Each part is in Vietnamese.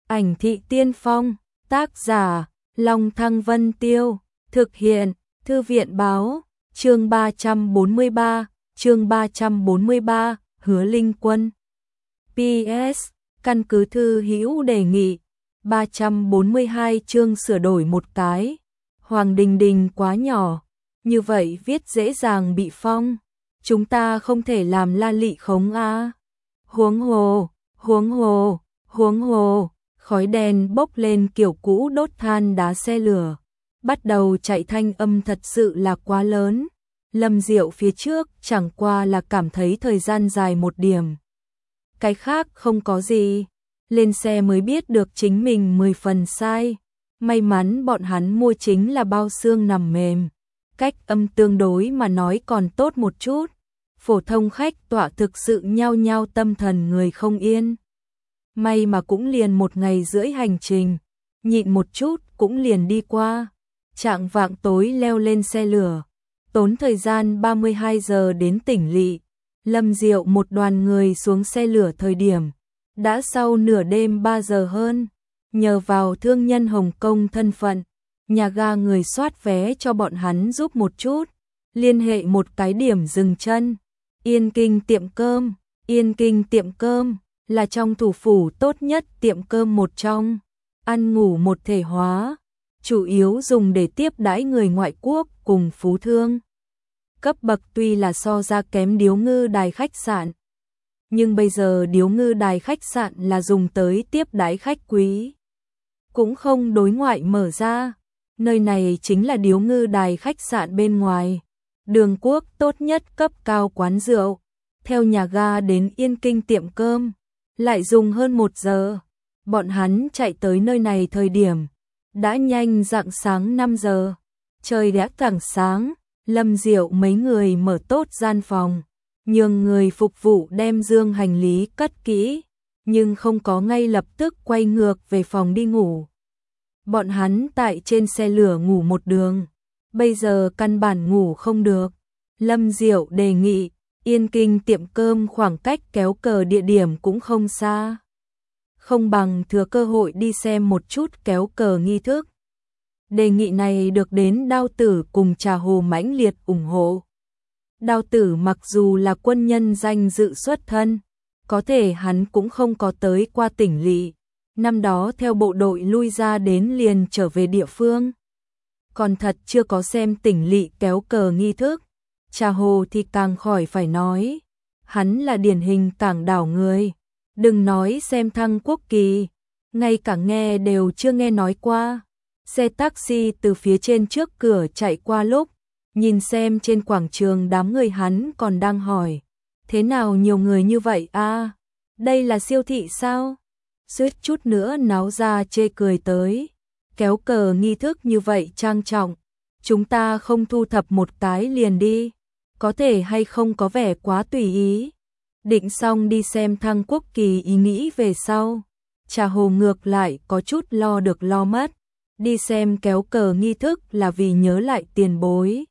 Ảnh thị tiên phong, tác giả, Long Thăng Vân Tiêu, thực hiện, Thư viện báo, chương 343, Hứa Linh Quân. PS, căn cứ thư hữu đề nghị, 342 chương sửa đổi một cái. Hoàng Đình Đình quá nhỏ, như vậy viết dễ dàng bị phong. Chúng ta không thể làm la lị khống a. Huống hồ, khói đen bốc lên kiểu cũ đốt than đá xe lửa. Bắt đầu chạy thanh âm thật sự là quá lớn. Lâm Diệu phía trước chẳng qua là cảm thấy thời gian dài một điểm. Cái khác không có gì. Lên xe mới biết được chính mình 10 phần sai. May mắn bọn hắn mua chính là bao xương nằm mềm. Cách âm tương đối mà nói còn tốt một chút. Phổ thông khách tọa thực sự nhao nhao tâm thần người không yên. May mà cũng liền 1 ngày rưỡi hành trình. Nhịn một chút cũng liền đi qua. Chạng vạng tối leo lên xe lửa. Tốn thời gian 32 giờ đến tỉnh lỵ. Lâm Diệu một đoàn người xuống xe lửa thời điểm. Đã sau nửa đêm 3 giờ hơn. Nhờ vào thương nhân Hồng Kông thân phận. Nhà ga người soát vé cho bọn hắn giúp một chút. Liên hệ một cái điểm dừng chân. Yên Kinh tiệm cơm là trong thủ phủ tốt nhất tiệm cơm một trong. Ăn ngủ một thể hóa. Chủ yếu dùng để tiếp đãi người ngoại quốc cùng phú thương. Cấp bậc tuy là so ra kém Điếu Ngư Đài khách sạn. Nhưng bây giờ Điếu Ngư Đài khách sạn là dùng tới tiếp đãi khách quý. Cũng không đối ngoại mở ra. Nơi này chính là Điếu Ngư Đài khách sạn bên ngoài. Đường quốc tốt nhất cấp cao quán rượu. Theo nhà ga đến Yên Kinh tiệm cơm. Lại dùng hơn 1 giờ. Bọn hắn chạy tới nơi này thời điểm. Đã nhanh rạng sáng 5 giờ. Trời đã càng sáng. Lâm Diệu mấy người mở tốt gian phòng. Nhường người phục vụ đem dương hành lý cất kỹ. Nhưng không có ngay lập tức quay ngược về phòng đi ngủ. Bọn hắn tại trên xe lửa ngủ một đường. Bây giờ căn bản ngủ không được. Lâm Diệu đề nghị. Yên Kinh tiệm cơm khoảng cách kéo cờ địa điểm cũng không xa. Không bằng thừa cơ hội đi xem một chút kéo cờ nghi thức. Đề nghị này được đến Đao Tử cùng Trà Hồ mãnh liệt ủng hộ. Đao Tử mặc dù là quân nhân danh dự xuất thân, có thể hắn cũng không có tới qua tỉnh lỵ. Năm đó theo bộ đội lui ra đến liền trở về địa phương. Còn thật chưa có xem tỉnh lỵ kéo cờ nghi thức. Trà Hồ thì càng khỏi phải nói. Hắn là điển hình cảng đảo người. Đừng nói xem thăng quốc kỳ. Ngay cả nghe đều chưa nghe nói qua. Xe taxi từ phía trên trước cửa chạy qua lúc. Nhìn xem trên quảng trường đám người hắn còn đang hỏi. Thế nào nhiều người như vậy a? Đây là siêu thị sao? Suýt chút nữa náo ra chê cười tới. Kéo cờ nghi thức như vậy trang trọng. Chúng ta không thu thập một cái liền đi. Có thể hay không có vẻ quá tùy ý. Định xong đi xem thăng quốc kỳ ý nghĩ về sau. Trà Hồ ngược lại có chút lo được lo mất. Đi xem kéo cờ nghi thức là vì nhớ lại tiền bối.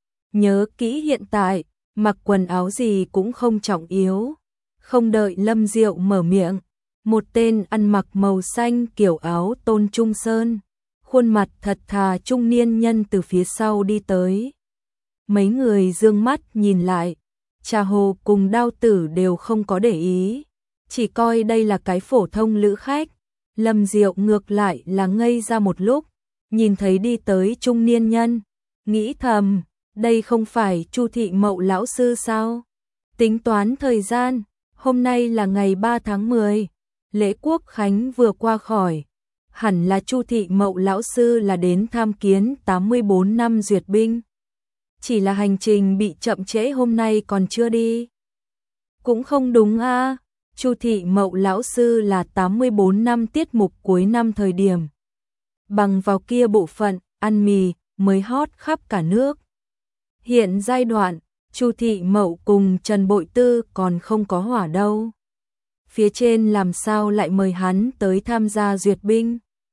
Nhớ kỹ hiện tại, mặc quần áo gì cũng không trọng yếu. Không đợi Lâm Diệu mở miệng. Một tên ăn mặc màu xanh kiểu áo Tôn Trung Sơn. Khuôn mặt thật thà trung niên nhân từ phía sau đi tới. Mấy người dương mắt nhìn lại. Trà Hồ cùng Đao Tử đều không có để ý. Chỉ coi đây là cái phổ thông lữ khách. Lâm Diệu ngược lại là ngây ra một lúc. Nhìn thấy đi tới trung niên nhân. Nghĩ thầm, đây không phải Chu Thị Mậu lão sư sao? Tính toán thời gian, hôm nay là ngày 3 tháng 10. Lễ Quốc Khánh vừa qua khỏi. Hẳn là Chu Thị Mậu lão sư là đến tham kiến 84 năm duyệt binh. Chỉ là hành trình bị chậm trễ hôm nay còn chưa đi. Cũng không đúng a. Chu Thị Mậu lão sư là 84 năm tiết mục cuối năm thời điểm. Bằng vào kia bộ phận, ăn mì, mới hot khắp cả nước. Hiện giai đoạn, Chu Thị Mậu cùng Trần Bội Tư còn không có hỏa đâu. Phía trên làm sao lại mời hắn tới tham gia duyệt binh.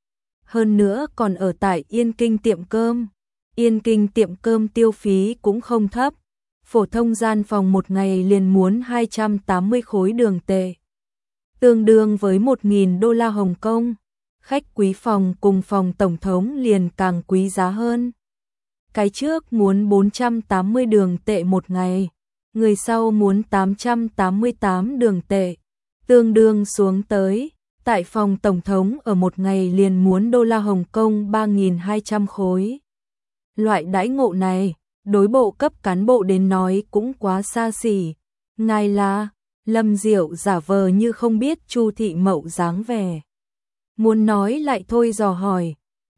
Hơn nữa còn ở tại Yên Kinh tiệm cơm. Yên Kinh tiệm cơm tiêu phí cũng không thấp. Phổ thông gian phòng một ngày liền muốn 280 khối đường tệ. Tương đương với 1.000 đô la Hồng Kông. Khách quý phòng cùng phòng tổng thống liền càng quý giá hơn. Cái trước muốn 480 đường tệ một ngày, người sau muốn 888 đường tệ, tương đương xuống tới, tại phòng tổng thống ở một ngày liền muốn đô la Hồng Kông 3.200 khối. Loại đãi ngộ này, đối bộ cấp cán bộ đến nói cũng quá xa xỉ. Ngài là, Lâm Diệu giả vờ như không biết Chu Thị Mậu dáng vẻ. Muốn nói lại thôi dò hỏi.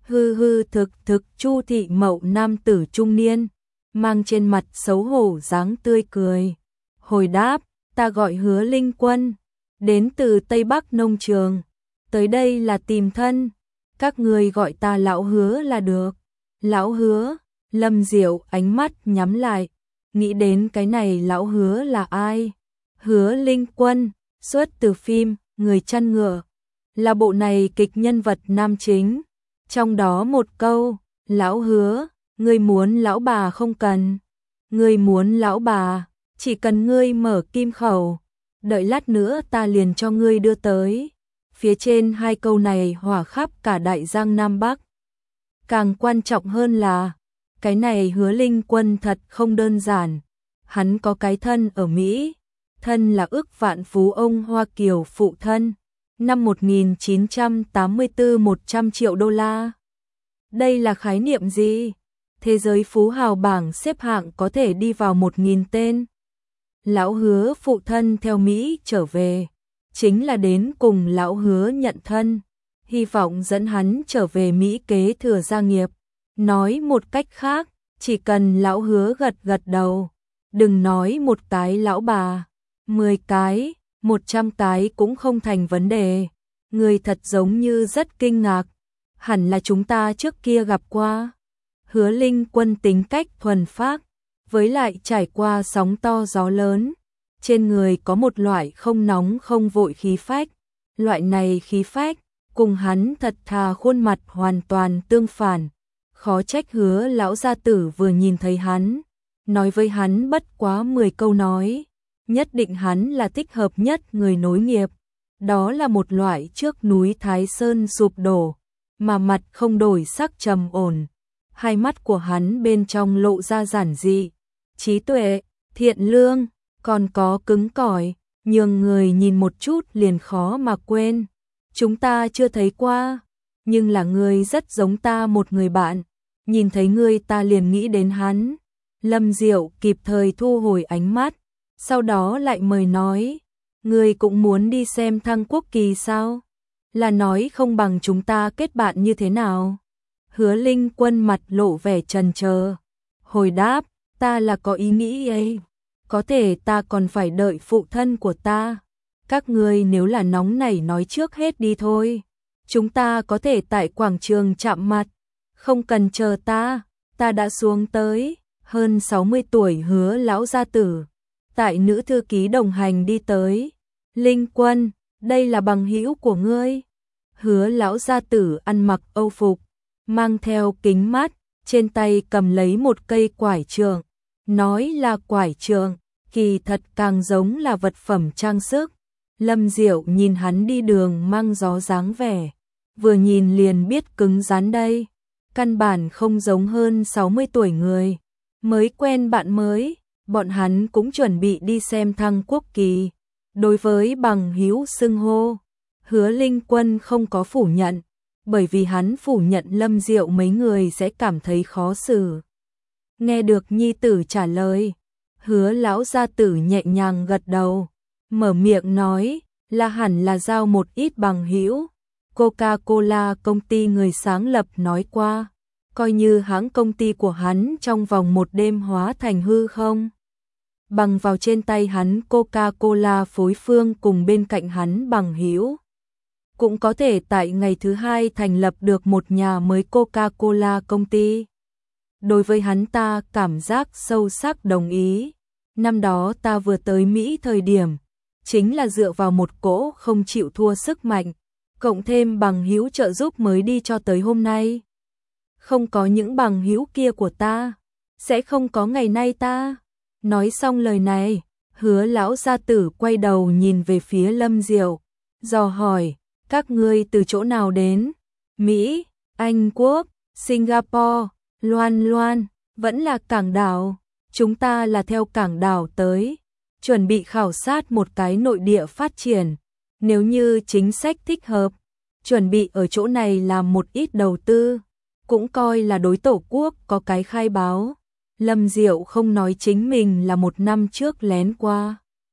Thực Chu Thị Mậu nam tử trung niên, mang trên mặt xấu hổ dáng tươi cười. Hồi đáp, ta gọi Hứa Linh Quân, đến từ Tây Bắc Nông Trường, tới đây là tìm thân, các người gọi ta lão Hứa là được. Lão Hứa, Lâm Diệu ánh mắt nhắm lại, nghĩ đến cái này lão Hứa là ai? Hứa Linh Quân, xuất từ phim Người chăn ngựa, là bộ này kịch nhân vật nam chính. Trong đó một câu, lão Hứa, ngươi muốn lão bà không cần. Ngươi muốn lão bà, chỉ cần ngươi mở kim khẩu, đợi lát nữa ta liền cho ngươi đưa tới. Phía trên hai câu này hỏa khắp cả Đại Giang Nam Bắc. Càng quan trọng hơn là, cái này Hứa Linh Quân thật không đơn giản. Hắn có cái thân ở Mỹ, thân là ức vạn phú ông Hoa Kiều phụ thân. Năm 1984 100 triệu đô la. Đây là khái niệm gì? Thế giới phú hào bảng xếp hạng có thể đi vào 1.000 tên. Lão Hứa phụ thân theo Mỹ trở về, chính là đến cùng lão Hứa nhận thân, hy vọng dẫn hắn trở về Mỹ kế thừa gia nghiệp. Nói một cách khác, chỉ cần lão Hứa gật gật đầu, đừng nói một cái lão bà, 10 cái, 100 cái cũng không thành vấn đề. Người thật giống như rất kinh ngạc, hẳn là chúng ta trước kia gặp qua. Hứa Linh Quân tính cách thuần phác, với lại trải qua sóng to gió lớn, trên người có một loại không nóng không vội khí phách. Loại này khí phách cùng hắn thật thà khuôn mặt hoàn toàn tương phản. Khó trách Hứa lão gia tử vừa nhìn thấy hắn, nói với hắn bất quá 10 câu nói, nhất định hắn là thích hợp nhất người nối nghiệp. Đó là một loại trước núi Thái Sơn sụp đổ, mà mặt không đổi sắc trầm ổn. Hai mắt của hắn bên trong lộ ra giản dị, trí tuệ, thiện lương, còn có cứng cỏi, nhường người nhìn một chút liền khó mà quên. Chúng ta chưa thấy qua, nhưng là ngươi rất giống ta một người bạn, nhìn thấy ngươi ta liền nghĩ đến hắn. Lâm Diệu kịp thời thu hồi ánh mắt, sau đó lại mời nói, ngươi cũng muốn đi xem Thăng Quốc Kỳ sao? Là nói không bằng chúng ta kết bạn như thế nào? Hứa Linh Quân mặt lộ vẻ chần chờ, hồi đáp, ta là có ý nghĩ ấy, có thể ta còn phải đợi phụ thân của ta. Các ngươi nếu là nóng nảy nói trước hết đi thôi, chúng ta có thể tại quảng trường chạm mặt, không cần chờ ta đã xuống tới. Hơn 60 tuổi Hứa lão gia tử, tại nữ thư ký đồng hành đi tới. Linh Quân, đây là bằng hữu của ngươi. Hứa lão gia tử ăn mặc âu phục, mang theo kính mát, trên tay cầm lấy một cây quải trượng. Nói là quải trượng, kỳ thật càng giống là vật phẩm trang sức. Lâm Diệu nhìn hắn đi đường mang gió dáng vẻ, vừa nhìn liền biết cứng rắn đây. Căn bản không giống hơn 60 tuổi người. Mới quen bạn mới, bọn hắn cũng chuẩn bị đi xem Thăng Quốc Kỳ. Đối với bằng hữu xưng hô, Hứa Linh Quân không có phủ nhận, bởi vì hắn phủ nhận Lâm Diệu mấy người sẽ cảm thấy khó xử. Nghe được nhi tử trả lời, Hứa lão gia tử nhẹ nhàng gật đầu, mở miệng nói, là hẳn là giao một ít bằng hữu. Coca-Cola công ty người sáng lập nói qua, coi như hãng công ty của hắn trong vòng một đêm hóa thành hư không. Bằng vào trên tay hắn Coca-Cola phối phương cùng bên cạnh hắn bằng hữu, cũng có thể tại ngày thứ hai thành lập được một nhà mới Coca-Cola công ty. Đối với hắn ta cảm giác sâu sắc đồng ý. Năm đó ta vừa tới Mỹ thời điểm, chính là dựa vào một cỗ không chịu thua sức mạnh, cộng thêm bằng hữu trợ giúp mới đi cho tới hôm nay. Không có những bằng hữu kia của ta, sẽ không có ngày nay ta. Nói xong lời này, Hứa lão gia tử quay đầu nhìn về phía Lâm Diệu, dò hỏi, các ngươi từ chỗ nào đến? Mỹ, Anh Quốc, Singapore, Loan Loan, vẫn là cảng đảo. Chúng ta là theo cảng đảo tới, chuẩn bị khảo sát một cái nội địa phát triển. Nếu như chính sách thích hợp, chuẩn bị ở chỗ này làm một ít đầu tư, cũng coi là đối Tổ quốc có cái khai báo. Lâm Diệu không nói chính mình là 1 năm trước lén qua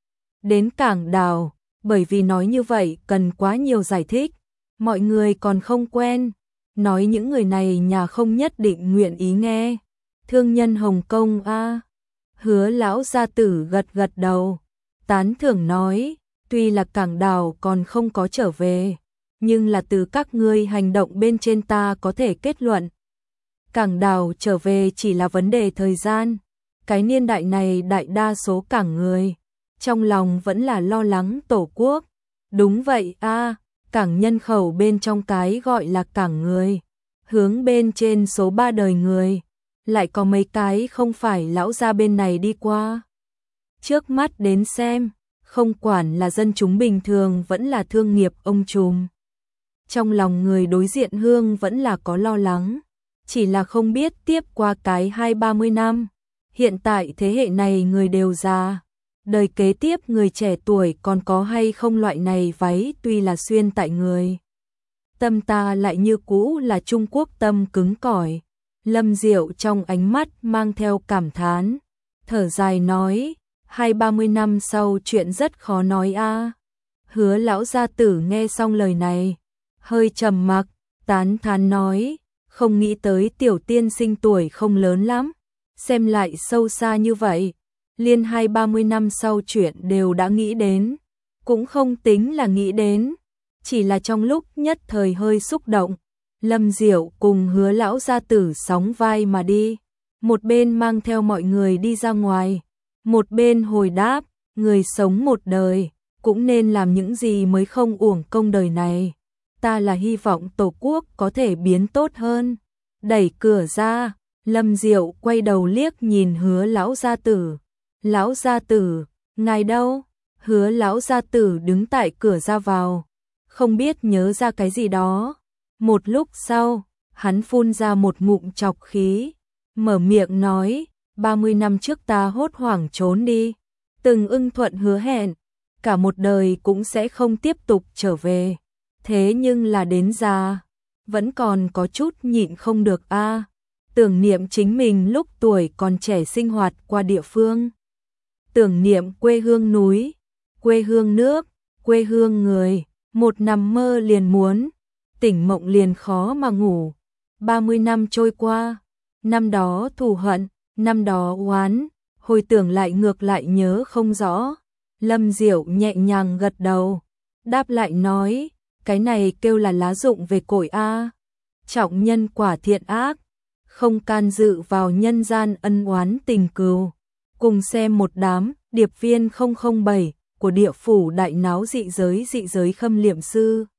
đến cảng đảo, bởi vì nói như vậy cần quá nhiều giải thích, mọi người còn không quen, nói những người này nhà không nhất định nguyện ý nghe. Thương nhân Hồng Kông a. Hứa lão gia tử gật gật đầu, tán thưởng nói, tuy là cảng đảo còn không có trở về, nhưng là từ các ngươi hành động bên trên ta có thể kết luận. Cảng đảo trở về chỉ là vấn đề thời gian, cái niên đại này đại đa số cảng người, trong lòng vẫn là lo lắng Tổ quốc. Đúng vậy a, cảng nhân khẩu bên trong cái gọi là cảng người, hướng bên trên số 3 đời người, lại có mấy cái không phải lão gia bên này đi qua. Trước mắt đến xem, không quản là dân chúng bình thường vẫn là thương nghiệp ông trùm. Trong lòng người đối diện Hương vẫn là có lo lắng, chỉ là không biết tiếp qua cái 20-30 năm, hiện tại thế hệ này người đều già, đời kế tiếp người trẻ tuổi còn có hay không loại này váy tuy là xuyên tại người. Tâm ta lại như cũ là Trung Quốc tâm cứng cỏi. Lâm Diệu trong ánh mắt mang theo cảm thán, thở dài nói, 20-30 năm sau chuyện rất khó nói a. Hứa lão gia tử nghe xong lời này, hơi trầm mặc, tán thán nói, không nghĩ tới tiểu tiên sinh tuổi không lớn lắm, xem lại sâu xa như vậy, liên 20-30 năm sau chuyện đều đã nghĩ đến, cũng không tính là nghĩ đến, chỉ là trong lúc nhất thời hơi xúc động. Lâm Diệu cùng Hứa lão gia tử sóng vai mà đi, một bên mang theo mọi người đi ra ngoài, một bên hồi đáp, người sống một đời, cũng nên làm những gì mới không uổng công đời này. Ta là hy vọng Tổ quốc có thể biến tốt hơn. Đẩy cửa ra, Lâm Diệu quay đầu liếc nhìn Hứa lão gia tử. Lão gia tử, ngài đâu? Hứa lão gia tử đứng tại cửa ra vào, không biết nhớ ra cái gì đó. Một lúc sau, hắn phun ra một ngụm trọc khí, mở miệng nói, 30 năm trước ta hốt hoảng trốn đi, từng ưng thuận hứa hẹn, cả một đời cũng sẽ không tiếp tục trở về. Thế nhưng là đến già, vẫn còn có chút nhịn không được a, tưởng niệm chính mình lúc tuổi còn trẻ sinh hoạt qua địa phương. Tưởng niệm quê hương núi, quê hương nước, quê hương người, một nằm mơ liền muốn, tỉnh mộng liền khó mà ngủ. 30 năm trôi qua, năm đó thù hận, năm đó oán, hồi tưởng lại ngược lại nhớ không rõ. Lâm Diệu nhẹ nhàng gật đầu, đáp lại nói, cái này kêu là lá dụng về cội a. Trọng nhân quả thiện ác, không can dự vào nhân gian ân oán tình cừu. Cùng xem một đám điệp viên 007 của địa phủ đại náo dị giới khâm liệm sư.